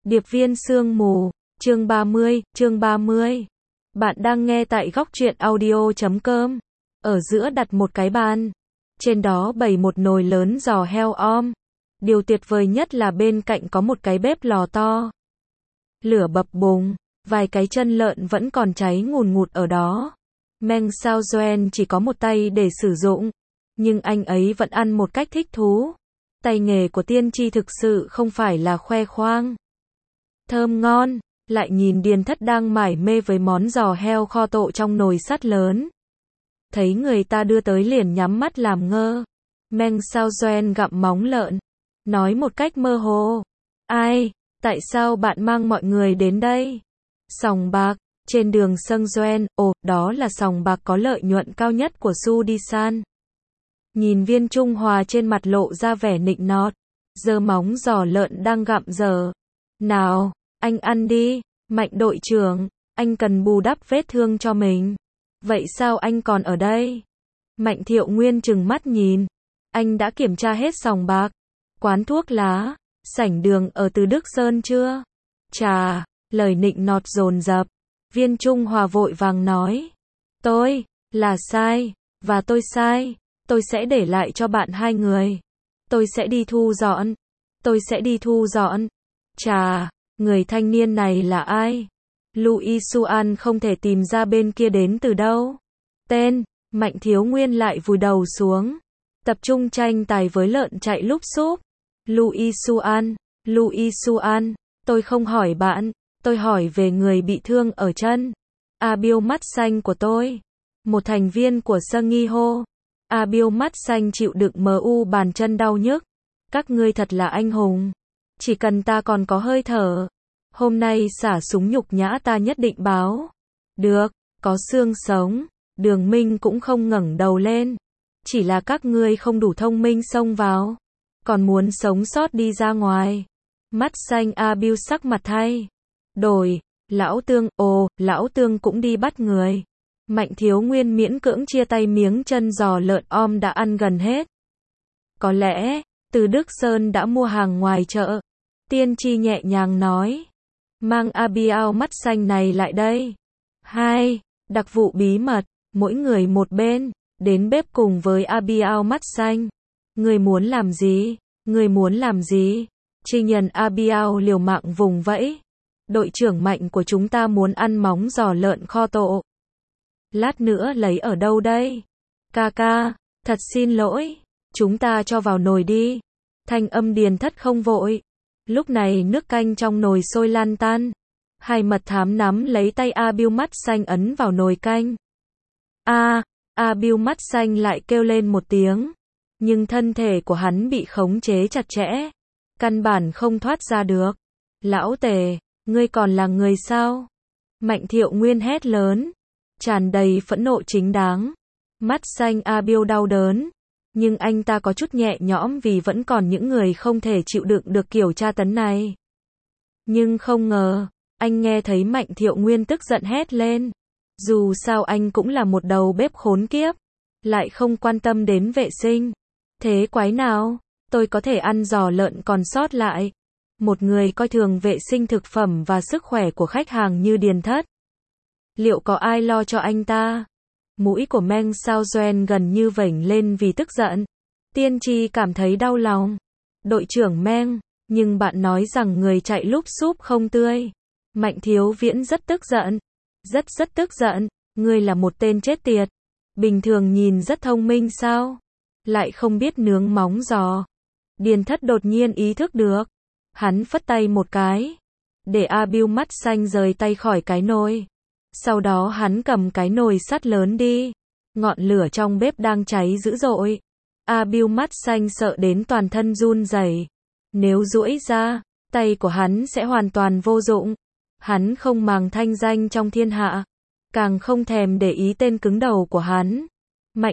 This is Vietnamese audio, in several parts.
Điệp viên sương mù, chương 30. Bạn đang nghe tại góc truyện audio.com. Ở giữa đặt một cái bàn. Trên đó bày một nồi lớn giò heo om. Điều tuyệt vời nhất là bên cạnh có một cái bếp lò to. Lửa bập bùng, vài cái chân lợn vẫn còn cháy ngùn ngụt ở đó. Meng Sao Doan chỉ có một tay để sử dụng, nhưng anh ấy vẫn ăn một cách thích thú. Tay nghề của tiên tri thực sự không phải là khoe khoang. Thơm ngon, lại nhìn Điền Thất đang mải mê với món giò heo kho tộ trong nồi sắt lớn. Thấy người ta đưa tới liền nhắm mắt làm ngơ. Meng Sao Doan gặm móng lợn, nói một cách mơ hồ. Ai, tại sao bạn mang mọi người đến đây? Sòng bạc, trên đường Sâng Doan, ồ, đó là sòng bạc có lợi nhuận cao nhất của Su Đi San. Nhìn Viên Trung Hòa trên mặt lộ ra vẻ nịnh nọt, giơ móng giò lợn đang gặm dở. Nào, anh ăn đi, Mạnh đội trưởng, anh cần bù đắp vết thương cho mình. Vậy sao anh còn ở đây? Mạnh Thiệu Nguyên trừng mắt nhìn. Anh đã kiểm tra hết sòng bạc, quán thuốc lá, sảnh đường ở Từ Đức Sơn chưa? Chà, lời nịnh nọt dồn dập. Viên Trung Hòa vội vàng nói. Tôi, là sai, và tôi sai. Tôi sẽ để lại cho bạn hai người. Tôi sẽ đi thu dọn. Chà, người thanh niên này là ai? Louis Suan không thể tìm ra bên kia đến từ đâu. Tên, Mạnh Thiếu Nguyên lại vùi đầu xuống. Tập trung tranh tài với lợn chạy lúp xúp. Louis Suan, tôi không hỏi bạn, tôi hỏi về người bị thương ở chân. Bill mắt xanh của tôi. Một thành viên của Sân Nghi hô. Bill mắt xanh chịu đựng MU bàn chân đau nhức. Các ngươi thật là anh hùng. Chỉ cần ta còn có hơi thở. Hôm nay xả súng nhục nhã ta nhất định báo. Được, có xương sống. Đường Minh cũng không ngẩng đầu lên. Chỉ là các ngươi không đủ thông minh xông vào. Còn muốn sống sót đi ra ngoài. Mắt xanh Bill sắc mặt thay đổi. Lão Tương cũng đi bắt người. Mạnh Thiếu Nguyên miễn cưỡng chia tay miếng chân giò lợn om đã ăn gần hết. Có lẽ, Từ Đức Sơn đã mua hàng ngoài chợ. Tiên tri nhẹ nhàng nói. Mang Abiao mắt xanh này lại đây. 2. Đặc vụ bí mật, mỗi người một bên, đến bếp cùng với Abiao mắt xanh. Người muốn làm gì? Chi nhân Abiao liều mạng vùng vẫy. Đội trưởng Mạnh của chúng ta muốn ăn móng giò lợn kho tộ. Lát nữa lấy ở đâu đây? Ca, thật xin lỗi, chúng ta cho vào nồi đi. Thanh âm Điền Thất không vội. Lúc này nước canh trong nồi sôi lan tan. Hai mật thám nắm lấy tay Bill mắt xanh ấn vào nồi canh. Bill mắt xanh lại kêu lên một tiếng. Nhưng thân thể của hắn bị khống chế chặt chẽ. Căn bản không thoát ra được. Lão Tề, ngươi còn là người sao? Mạnh Thiệu Nguyên hét lớn. Tràn đầy phẫn nộ chính đáng. Mắt xanh Bill đau đớn. Nhưng anh ta có chút nhẹ nhõm vì vẫn còn những người không thể chịu đựng được kiểu tra tấn này. Nhưng không ngờ, anh nghe thấy Mạnh Thiệu Nguyên tức giận hét lên. Dù sao anh cũng là một đầu bếp khốn kiếp. Lại không quan tâm đến vệ sinh. Thế quái nào, tôi có thể ăn giò lợn còn sót lại. Một người coi thường vệ sinh thực phẩm và sức khỏe của khách hàng như Điền Thất. Liệu có ai lo cho anh ta? Mũi của Meng Sao Doan gần như vểnh lên vì tức giận. Tiên tri cảm thấy đau lòng. Đội trưởng Meng, nhưng bạn nói rằng người chạy lúp xúp không tươi. Mạnh Thiếu Viễn rất tức giận. Rất tức giận. Ngươi là một tên chết tiệt. Bình thường nhìn rất thông minh sao? Lại không biết nướng móng giò. Điền Thất đột nhiên ý thức được. Hắn phất tay một cái. Để Bill mắt xanh rời tay khỏi cái nồi. Sau đó hắn cầm cái nồi sắt lớn đi. Ngọn lửa trong bếp đang cháy dữ dội. Bill mắt xanh sợ đến toàn thân run rẩy. Nếu duỗi ra, tay của hắn sẽ hoàn toàn vô dụng. Hắn không màng thanh danh trong thiên hạ. Càng không thèm để ý tên cứng đầu của hắn. Mạnh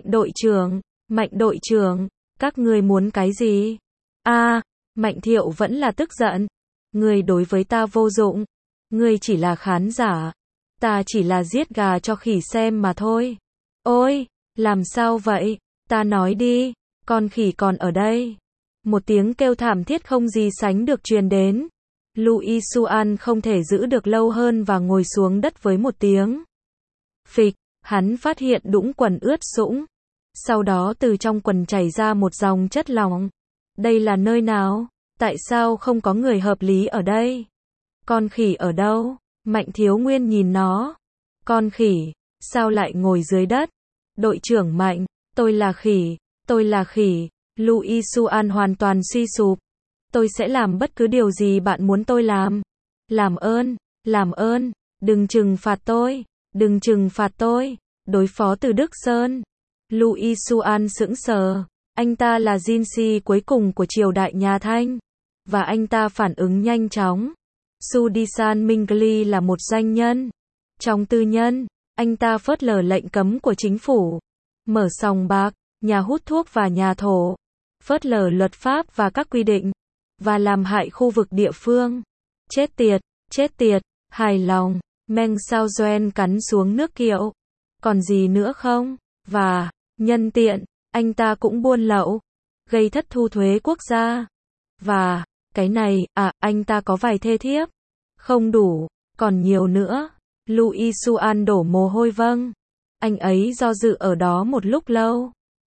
đội trưởng, các ngươi muốn cái gì? Mạnh Thiệu vẫn là tức giận. Ngươi đối với ta vô dụng. Ngươi chỉ là khán giả. Ta chỉ là giết gà cho khỉ xem mà thôi. Ôi, làm sao vậy? Ta nói đi, con khỉ còn ở đây. Một tiếng kêu thảm thiết không gì sánh được truyền đến. Louis Suan không thể giữ được lâu hơn và ngồi xuống đất với một tiếng phịch, hắn phát hiện đũng quần ướt sũng. Sau đó từ trong quần chảy ra một dòng chất lỏng. Đây là nơi nào? Tại sao không có người hợp lý ở đây? Con khỉ ở đâu? Mạnh Thiếu Nguyên nhìn nó. Con khỉ, sao lại ngồi dưới đất? Đội trưởng Mạnh, tôi là khỉ. Louis Suan hoàn toàn suy sụp. Tôi sẽ làm bất cứ điều gì bạn muốn tôi làm. Làm ơn, đừng trừng phạt tôi. Đối phó Từ Đức Sơn. Louis Suan sững sờ. Anh ta là Jinsi cuối cùng của triều đại nhà Thanh. Và anh ta phản ứng nhanh chóng. Sudisan Mingli là một doanh nhân. Trong tư nhân, anh ta phớt lờ lệnh cấm của chính phủ. Mở sòng bạc, nhà hút thuốc và nhà thổ. Phớt lờ luật pháp và các quy định. Và làm hại khu vực địa phương. Chết tiệt, hài lòng. Meng Sao Doen cắn xuống nước kiệu. Còn gì nữa không? Và, nhân tiện, anh ta cũng buôn lậu. Gây thất thu thuế quốc gia. Và, cái này, anh ta có vài thê thiếp. Không đủ, còn nhiều nữa. Louis Suan đổ mồ hôi vâng. Anh ấy do dự ở đó một lúc lâu.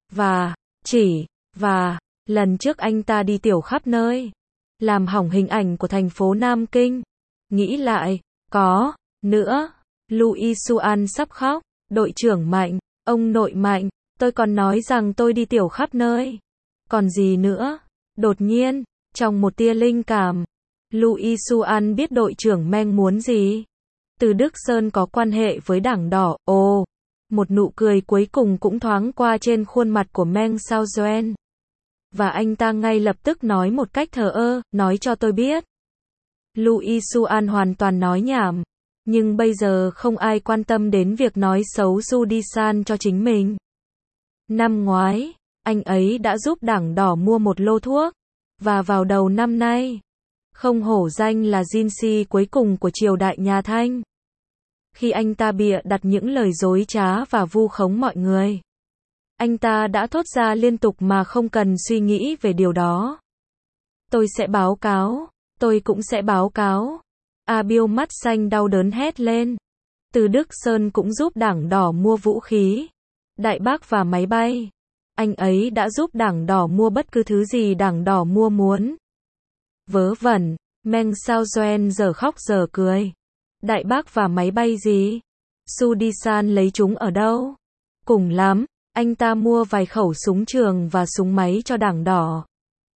Và, lần trước anh ta đi tiểu khắp nơi. Làm hỏng hình ảnh của thành phố Nam Kinh. Nghĩ lại, nữa. Louis Suan sắp khóc. Đội trưởng Mạnh, ông nội Mạnh, tôi còn nói rằng tôi đi tiểu khắp nơi. Còn gì nữa? Đột nhiên, trong một tia linh cảm, Louis Suan biết đội trưởng Meng muốn gì. Từ Đức Sơn có quan hệ với Đảng Đỏ. Ồ, một nụ cười cuối cùng cũng thoáng qua trên khuôn mặt của Meng Sao Doen. Và anh ta ngay lập tức nói một cách thờ ơ, nói cho tôi biết. Louis Suan hoàn toàn nói nhảm. Nhưng bây giờ không ai quan tâm đến việc nói xấu Sudisan cho chính mình. Năm ngoái, anh ấy đã giúp Đảng Đỏ mua một lô thuốc. Và vào đầu năm nay, không hổ danh là Jinsi cuối cùng của triều đại nhà Thanh. Khi anh ta bịa đặt những lời dối trá và vu khống mọi người, anh ta đã thốt ra liên tục mà không cần suy nghĩ về điều đó. Tôi cũng sẽ báo cáo. Bill mắt xanh đau đớn hét lên. Từ Đức Sơn cũng giúp Đảng Đỏ mua vũ khí, đại bác và máy bay. Anh ấy đã giúp Đảng Đỏ mua bất cứ thứ gì Đảng Đỏ mua muốn. Vớ vẩn, Meng Sao Doen giờ khóc giờ cười. Đại bác và máy bay gì? Sudisan lấy chúng ở đâu? Cùng lắm, anh ta mua vài khẩu súng trường và súng máy cho Đảng Đỏ.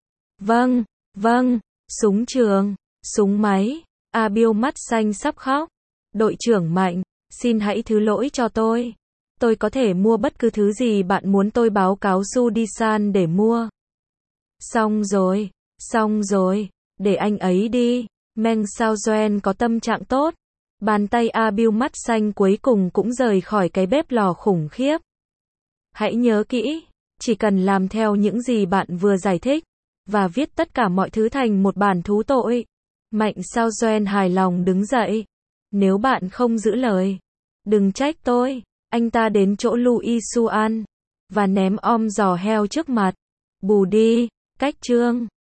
Vâng, súng trường, súng máy. Bill mắt xanh sắp khóc. Đội trưởng Mạnh, xin hãy thứ lỗi cho tôi. Tôi có thể mua bất cứ thứ gì bạn muốn tôi báo cáo Sudisan để mua. Xong rồi, để anh ấy đi. Meng Sao Doen có tâm trạng tốt. Bàn tay Bill mắt xanh cuối cùng cũng rời khỏi cái bếp lò khủng khiếp. Hãy nhớ kỹ, chỉ cần làm theo những gì bạn vừa giải thích, và viết tất cả mọi thứ thành một bản thú tội. Mạnh Sao Doen hài lòng đứng dậy. Nếu bạn không giữ lời, đừng trách tôi. Anh ta đến chỗ Louis Suan và ném giò heo trước mặt. Bù đi, cách chương.